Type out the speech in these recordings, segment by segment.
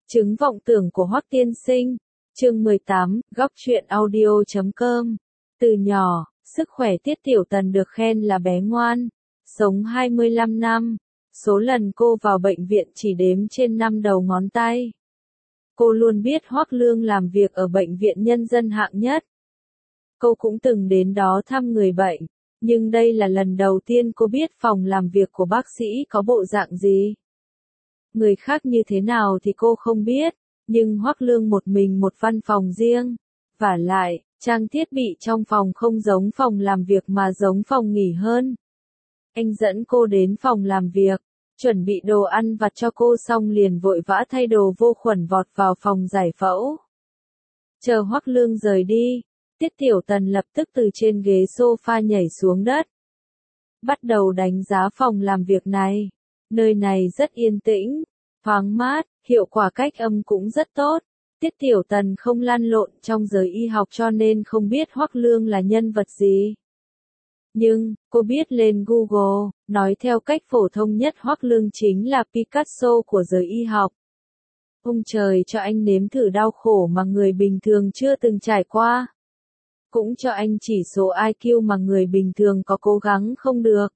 Chứng vọng tưởng của Hoắc Tiên Sinh, chương 18, góc truyện audio.com. Từ nhỏ, sức khỏe Tiết Tiểu Tần được khen là bé ngoan, sống 25 năm, số lần cô vào bệnh viện chỉ đếm trên 5 đầu ngón tay. Cô luôn biết Hoắc Lương làm việc ở bệnh viện nhân dân hạng nhất. Cô cũng từng đến đó thăm người bệnh, nhưng đây là lần đầu tiên cô biết phòng làm việc của bác sĩ có bộ dạng gì. Người khác như thế nào thì cô không biết, nhưng Hoắc Lương một mình một văn phòng riêng. Vả lại, trang thiết bị trong phòng không giống phòng làm việc mà giống phòng nghỉ hơn. Anh dẫn cô đến phòng làm việc, chuẩn bị đồ ăn vặt cho cô xong liền vội vã thay đồ vô khuẩn vọt vào phòng giải phẫu. Chờ Hoắc Lương rời đi, Tiết Tiểu Tần lập tức từ trên ghế sofa nhảy xuống đất. Bắt đầu đánh giá phòng làm việc này. Nơi này rất yên tĩnh, thoáng mát, hiệu quả cách âm cũng rất tốt. Tiết Tiểu Tần không lăn lộn trong giới y học cho nên không biết Hoắc Lương là nhân vật gì. Nhưng, cô biết lên Google, nói theo cách phổ thông nhất Hoắc Lương chính là Picasso của giới y học. Ông trời cho anh nếm thử đau khổ mà người bình thường chưa từng trải qua. Cũng cho anh chỉ số IQ mà người bình thường có cố gắng không được.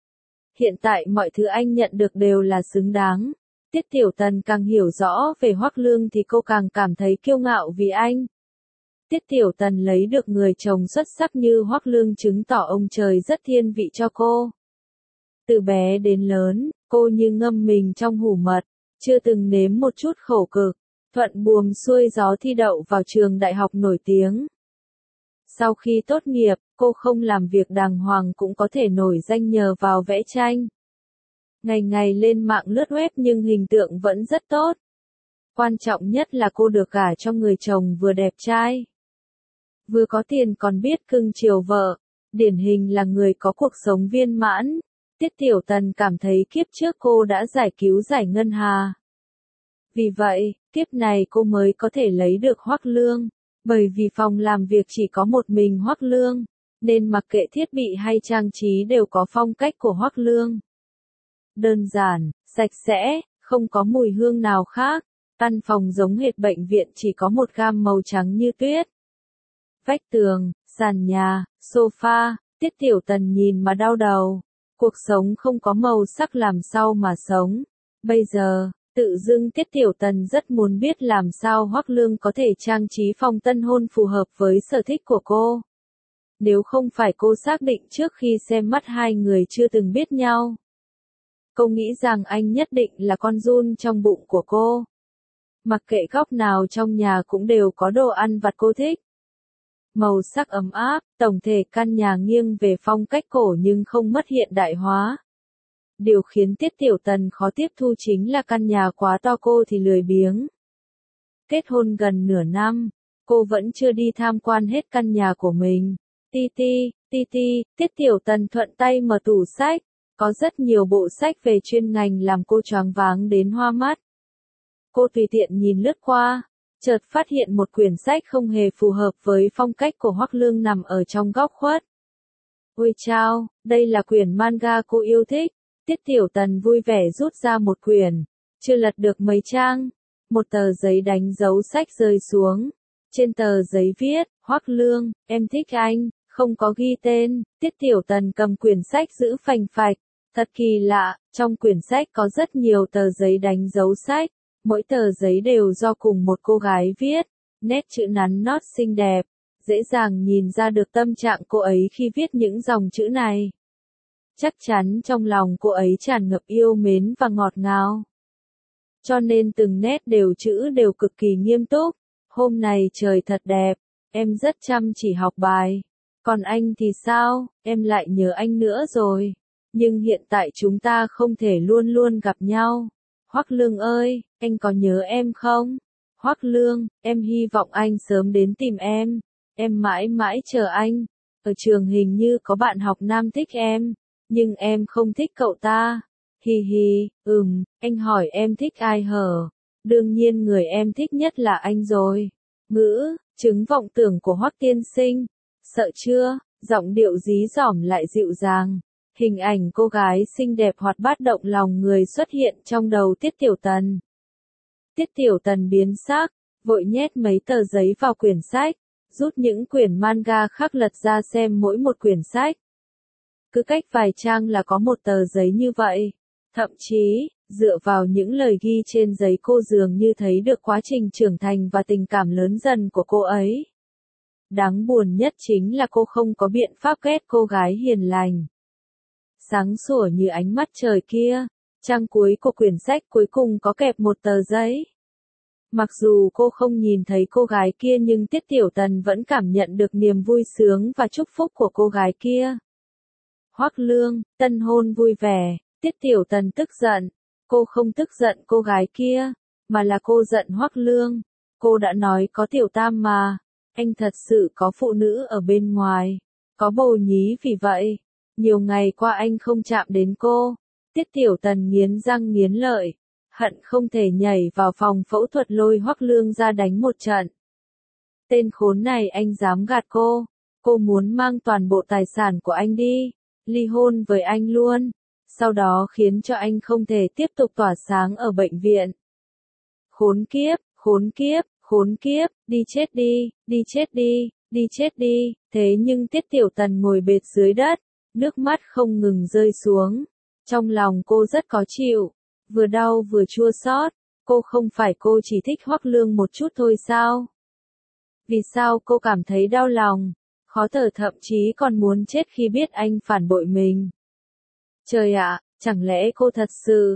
Hiện tại mọi thứ anh nhận được đều là xứng đáng. Tiết Tiểu Tần càng hiểu rõ về Hoắc Lương thì cô càng cảm thấy kiêu ngạo vì anh. Tiết Tiểu Tần lấy được người chồng xuất sắc như Hoắc Lương chứng tỏ ông trời rất thiên vị cho cô. Từ bé đến lớn, cô như ngâm mình trong hủ mật, chưa từng nếm một chút khổ cực, thuận buồm xuôi gió thi đậu vào trường đại học nổi tiếng. Sau khi tốt nghiệp, cô không làm việc đàng hoàng cũng có thể nổi danh nhờ vào vẽ tranh. Ngày ngày lên mạng lướt web nhưng hình tượng vẫn rất tốt. Quan trọng nhất là cô được gả cho người chồng vừa đẹp trai, vừa có tiền còn biết cưng chiều vợ, điển hình là người có cuộc sống viên mãn. Tiết Tiểu Tần cảm thấy kiếp trước cô đã giải cứu giải ngân hà. Vì vậy, kiếp này cô mới có thể lấy được Hoắc Lương. Bởi vì phòng làm việc chỉ có một mình Hoắc Lương, nên mặc kệ thiết bị hay trang trí đều có phong cách của Hoắc Lương. Đơn giản, sạch sẽ, không có mùi hương nào khác. Căn phòng giống hệt bệnh viện chỉ có một gam màu trắng như tuyết. Vách tường, sàn nhà, sofa, Tiết Tiểu Tần nhìn mà đau đầu. Cuộc sống không có màu sắc làm sao mà sống. Bây giờ, tự dưng Tiết Tiểu Tần rất muốn biết làm sao Hoắc Lương có thể trang trí phòng tân hôn phù hợp với sở thích của cô. Nếu không phải cô xác định trước khi xem mắt hai người chưa từng biết nhau. Cô nghĩ rằng anh nhất định là con giun trong bụng của cô. Mặc kệ góc nào trong nhà cũng đều có đồ ăn vặt cô thích. Màu sắc ấm áp, tổng thể căn nhà nghiêng về phong cách cổ nhưng không mất hiện đại hóa. Điều khiến Tiết Tiểu Tần khó tiếp thu chính là căn nhà quá to cô thì lười biếng. Kết hôn gần nửa năm, cô vẫn chưa đi tham quan hết căn nhà của mình. Tiết Tiểu Tần thuận tay mở tủ sách, có rất nhiều bộ sách về chuyên ngành làm cô choáng váng đến hoa mắt. Cô tùy tiện nhìn lướt qua, chợt phát hiện một quyển sách không hề phù hợp với phong cách của Hoắc Lương nằm ở trong góc khuất. Ôi chao, đây là quyển manga cô yêu thích. Tiết Tiểu Tần vui vẻ rút ra một quyển, chưa lật được mấy trang, một tờ giấy đánh dấu sách rơi xuống. Trên tờ giấy viết, Hoắc Lương, em thích anh, không có ghi tên. Tiết Tiểu Tần cầm quyển sách giữ phành phạch, thật kỳ lạ, trong quyển sách có rất nhiều tờ giấy đánh dấu sách, mỗi tờ giấy đều do cùng một cô gái viết, nét chữ nắn nót xinh đẹp, dễ dàng nhìn ra được tâm trạng cô ấy khi viết những dòng chữ này. Chắc chắn trong lòng cô ấy tràn ngập yêu mến và ngọt ngào. Cho nên từng nét đều chữ đều cực kỳ nghiêm túc. Hôm nay trời thật đẹp, em rất chăm chỉ học bài. Còn anh thì sao, em lại nhớ anh nữa rồi. Nhưng hiện tại chúng ta không thể luôn luôn gặp nhau. Hoắc Lương ơi, anh có nhớ em không? Hoắc Lương, em hy vọng anh sớm đến tìm em. Em mãi mãi chờ anh. Ở trường hình như có bạn học nam thích em. Nhưng em không thích cậu ta. Hi hi, anh hỏi em thích ai hở? Đương nhiên người em thích nhất là anh rồi. Chứng vọng tưởng của Hoắc Tiên Sinh. Sợ chưa? Giọng điệu dí dỏm lại dịu dàng. Hình ảnh cô gái xinh đẹp hoạt bát động lòng người xuất hiện trong đầu Tiết Tiểu Tần. Tiết Tiểu Tần biến sắc, vội nhét mấy tờ giấy vào quyển sách, rút những quyển manga khác lật ra xem mỗi một quyển sách. Cứ cách vài trang là có một tờ giấy như vậy. Thậm chí, dựa vào những lời ghi trên giấy cô dường như thấy được quá trình trưởng thành và tình cảm lớn dần của cô ấy. Đáng buồn nhất chính là cô không có biện pháp ghét cô gái hiền lành. Sáng sủa như ánh mặt trời kia, trang cuối của quyển sách cuối cùng có kẹp một tờ giấy. Mặc dù cô không nhìn thấy cô gái kia nhưng Tiết Tiểu Tần vẫn cảm nhận được niềm vui sướng và chúc phúc của cô gái kia. Hoắc Lương, tân hôn vui vẻ, Tiết Tiểu Tần tức giận. Cô không tức giận cô gái kia, mà là cô giận Hoắc Lương. Cô đã nói có Tiểu Tam mà, anh thật sự có phụ nữ ở bên ngoài, có bồ nhí vì vậy. Nhiều ngày qua anh không chạm đến cô. Tiết Tiểu Tần nghiến răng nghiến lợi, hận không thể nhảy vào phòng phẫu thuật lôi Hoắc Lương ra đánh một trận. Tên khốn này anh dám gạt cô muốn mang toàn bộ tài sản của anh đi, ly hôn với anh luôn, sau đó khiến cho anh không thể tiếp tục tỏa sáng ở bệnh viện. Khốn kiếp, khốn kiếp, khốn kiếp, đi chết đi, đi chết đi, đi chết đi, thế nhưng Tiết Tiểu Tần ngồi bệt dưới đất, nước mắt không ngừng rơi xuống. Trong lòng cô rất khó chịu, vừa đau vừa chua xót. Cô không phải cô chỉ thích Hoắc Lương một chút thôi sao? Vì sao cô cảm thấy đau lòng, khó thở thậm chí còn muốn chết khi biết anh phản bội mình? Trời ạ, chẳng lẽ cô thật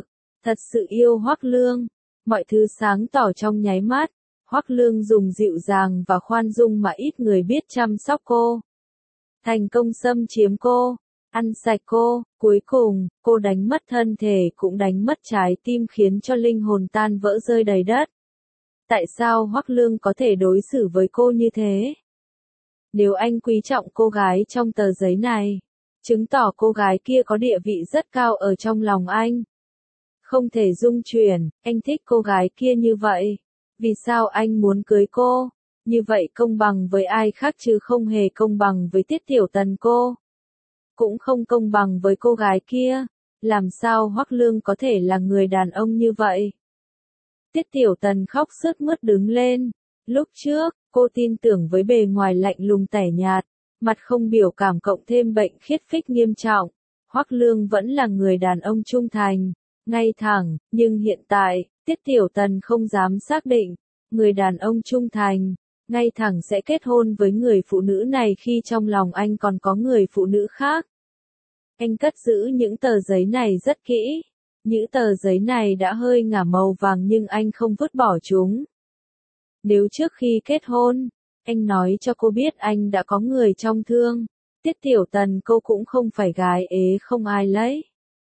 sự yêu Hoắc Lương? Mọi thứ sáng tỏ trong nháy mắt. Hoắc Lương dùng dịu dàng và khoan dung mà ít người biết chăm sóc cô. Thành công xâm chiếm cô, ăn sạch cô, cuối cùng, cô đánh mất thân thể cũng đánh mất trái tim khiến cho linh hồn tan vỡ rơi đầy đất. Tại sao Hoắc Lương có thể đối xử với cô như thế? Nếu anh quý trọng cô gái trong tờ giấy này, chứng tỏ cô gái kia có địa vị rất cao ở trong lòng anh. Không thể dung chuyển, anh thích cô gái kia như vậy. Vì sao anh muốn cưới cô? Như vậy công bằng với ai khác chứ không hề công bằng với Tiết Tiểu Tần cô. Cũng không công bằng với cô gái kia. Làm sao Hoắc Lương có thể là người đàn ông như vậy? Tiết Tiểu Tần khóc sướt mướt đứng lên. Lúc trước, cô tin tưởng với bề ngoài lạnh lùng tẻ nhạt, mặt không biểu cảm cộng thêm bệnh khiết phích nghiêm trọng. Hoắc Lương vẫn là người đàn ông trung thành, ngay thẳng, nhưng hiện tại, Tiết Tiểu Tần không dám xác định, người đàn ông trung thành, ngay thẳng sẽ kết hôn với người phụ nữ này khi trong lòng anh còn có người phụ nữ khác. Anh cất giữ những tờ giấy này rất kỹ. Những tờ giấy này đã hơi ngả màu vàng nhưng anh không vứt bỏ chúng. Nếu trước khi kết hôn, anh nói cho cô biết anh đã có người trong thương, Tiết Tiểu Tần cô cũng không phải gái ế không ai lấy.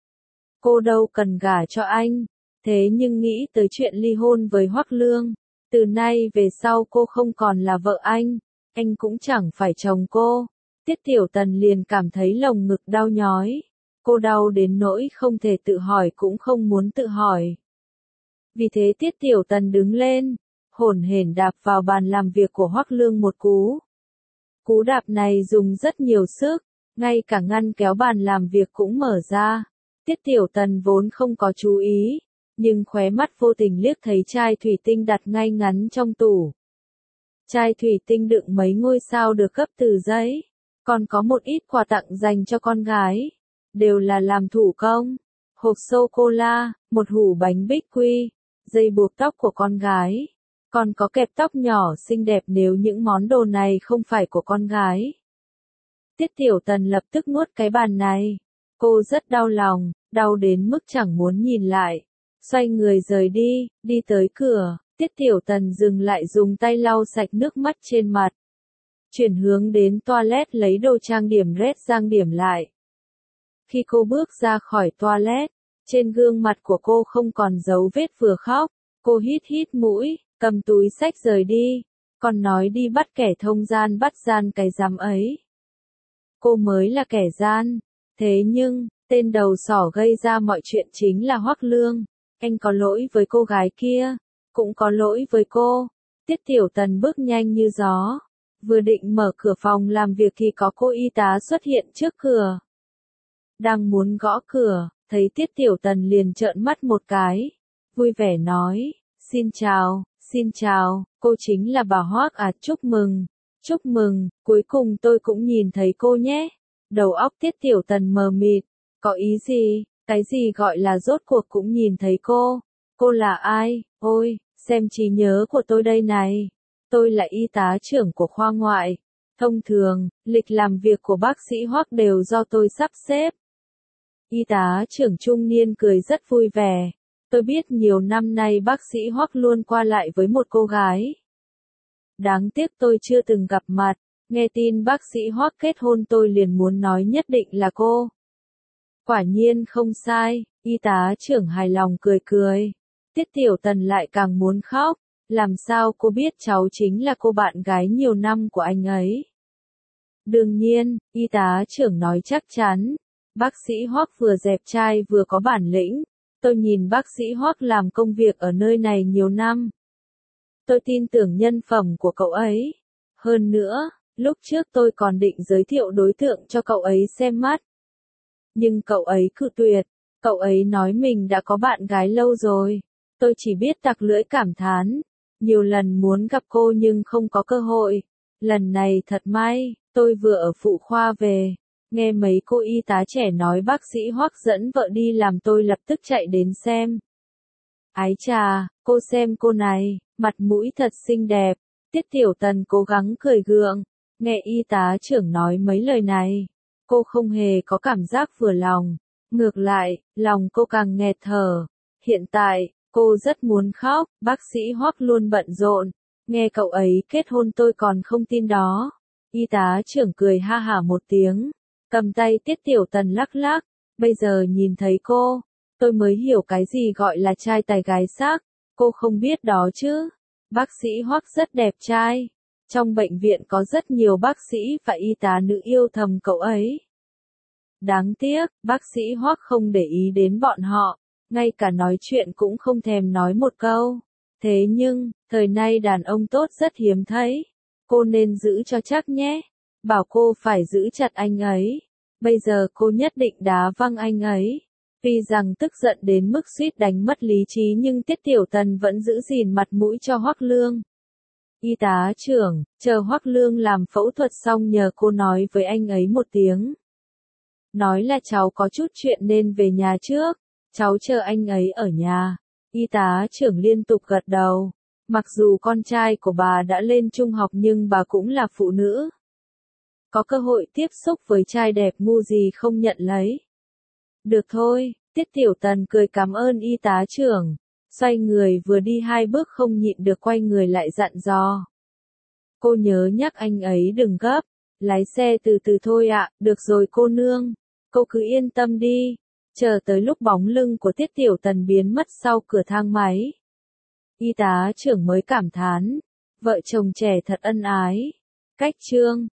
Cô đâu cần gả cho anh, thế nhưng nghĩ tới chuyện ly hôn với Hoắc Lương, từ nay về sau cô không còn là vợ anh cũng chẳng phải chồng cô. Tiết Tiểu Tần liền cảm thấy lồng ngực đau nhói. Cô đau đến nỗi không thể tự hỏi cũng không muốn tự hỏi. Vì thế Tiết Tiểu Tần đứng lên, hổn hển đạp vào bàn làm việc của Hoắc Lương một cú. Cú đạp này dùng rất nhiều sức, ngay cả ngăn kéo bàn làm việc cũng mở ra. Tiết Tiểu Tần vốn không có chú ý, nhưng khóe mắt vô tình liếc thấy chai thủy tinh đặt ngay ngắn trong tủ. Chai thủy tinh đựng mấy ngôi sao được gấp từ giấy, còn có một ít quà tặng dành cho con gái, đều là làm thủ công. Hộp sô-cô-la, một hũ bánh bích quy, dây buộc tóc của con gái, còn có kẹp tóc nhỏ xinh đẹp nếu những món đồ này không phải của con gái. Tiết Tiểu Tần lập tức nuốt cái bàn này. Cô rất đau lòng, đau đến mức chẳng muốn nhìn lại. Xoay người rời đi, đi tới cửa, Tiết Tiểu Tần dừng lại dùng tay lau sạch nước mắt trên mặt. Chuyển hướng đến toilet lấy đồ trang điểm red trang điểm lại. Khi cô bước ra khỏi toilet, trên gương mặt của cô không còn dấu vết vừa khóc. Cô hít hít mũi, cầm túi xách rời đi, còn nói đi bắt kẻ thông gian bắt gian cái dám ấy. Cô mới là kẻ gian, thế nhưng, tên đầu sỏ gây ra mọi chuyện chính là Hoắc Lương. Anh có lỗi với cô gái kia, cũng có lỗi với cô. Tiết Tiểu Tần bước nhanh như gió, vừa định mở cửa phòng làm việc thì có cô y tá xuất hiện trước cửa. Đang muốn gõ cửa, thấy Tiết Tiểu Tần liền trợn mắt một cái, vui vẻ nói, Xin chào, cô chính là bà Hoác à, chúc mừng, cuối cùng tôi cũng nhìn thấy cô nhé. Đầu óc Tiết Tiểu Tần mờ mịt, có ý gì, cái gì gọi là rốt cuộc cũng nhìn thấy cô là ai, ôi, xem trí nhớ của tôi đây này. Tôi là y tá trưởng của khoa ngoại. Thông thường, lịch làm việc của bác sĩ Hoắc đều do tôi sắp xếp. Y tá trưởng trung niên cười rất vui vẻ. Tôi biết nhiều năm nay bác sĩ Hoắc luôn qua lại với một cô gái. Đáng tiếc tôi chưa từng gặp mặt, nghe tin bác sĩ Hoắc kết hôn tôi liền muốn nói nhất định là cô. Quả nhiên không sai, y tá trưởng hài lòng cười. Tiết Tiểu Tần lại càng muốn khóc, làm sao cô biết cháu chính là cô bạn gái nhiều năm của anh ấy. Đương nhiên, y tá trưởng nói chắc chắn, bác sĩ Hoắc vừa dẹp trai vừa có bản lĩnh, tôi nhìn bác sĩ Hoắc làm công việc ở nơi này nhiều năm. Tôi tin tưởng nhân phẩm của cậu ấy. Hơn nữa, lúc trước tôi còn định giới thiệu đối tượng cho cậu ấy xem mắt. Nhưng cậu ấy cự tuyệt, cậu ấy nói mình đã có bạn gái lâu rồi. Tôi chỉ biết tặc lưỡi cảm thán, nhiều lần muốn gặp cô nhưng không có cơ hội. Lần này thật may, tôi vừa ở phụ khoa về, nghe mấy cô y tá trẻ nói bác sĩ Hoắc dẫn vợ đi làm tôi lập tức chạy đến xem. Ái chà, cô xem cô này, mặt mũi thật xinh đẹp. Tiết Tiểu Tần cố gắng cười gượng, nghe y tá trưởng nói mấy lời này. Cô không hề có cảm giác vừa lòng, ngược lại, lòng cô càng nghẹt thở. Hiện tại, cô rất muốn khóc, bác sĩ Hoắc luôn bận rộn, nghe cậu ấy kết hôn tôi còn không tin đó. Y tá trưởng cười ha hả một tiếng, cầm tay Tiết Tiểu Tần lắc lắc, bây giờ nhìn thấy cô, tôi mới hiểu cái gì gọi là trai tài gái sắc, cô không biết đó chứ. Bác sĩ Hoắc rất đẹp trai, trong bệnh viện có rất nhiều bác sĩ và y tá nữ yêu thầm cậu ấy. Đáng tiếc, bác sĩ Hoắc không để ý đến bọn họ, ngay cả nói chuyện cũng không thèm nói một câu. Thế nhưng, thời nay đàn ông tốt rất hiếm thấy. Cô nên giữ cho chắc nhé. Bảo cô phải giữ chặt anh ấy. Bây giờ cô nhất định đá văng anh ấy. Tuy rằng tức giận đến mức suýt đánh mất lý trí nhưng Tiết Tiểu Tần vẫn giữ gìn mặt mũi cho Hoắc Lương. Y tá trưởng, chờ Hoắc Lương làm phẫu thuật xong nhờ cô nói với anh ấy một tiếng. Nói là cháu có chút chuyện nên về nhà trước, cháu chờ anh ấy ở nhà. Y tá trưởng liên tục gật đầu. Mặc dù con trai của bà đã lên trung học nhưng bà cũng là phụ nữ. Có cơ hội tiếp xúc với trai đẹp ngu gì không nhận lấy. Được thôi, Tiết Tiểu Tần cười cảm ơn y tá trưởng. Xoay người vừa đi 2 bước không nhịn được quay người lại dặn dò. Cô nhớ nhắc anh ấy đừng gấp, lái xe từ từ thôi ạ, được rồi cô nương. Cô cứ yên tâm đi. Chờ tới lúc bóng lưng của Tiết Tiểu Tần biến mất sau cửa thang máy. Y tá trưởng mới cảm thán, vợ chồng trẻ thật ân ái. Cách chương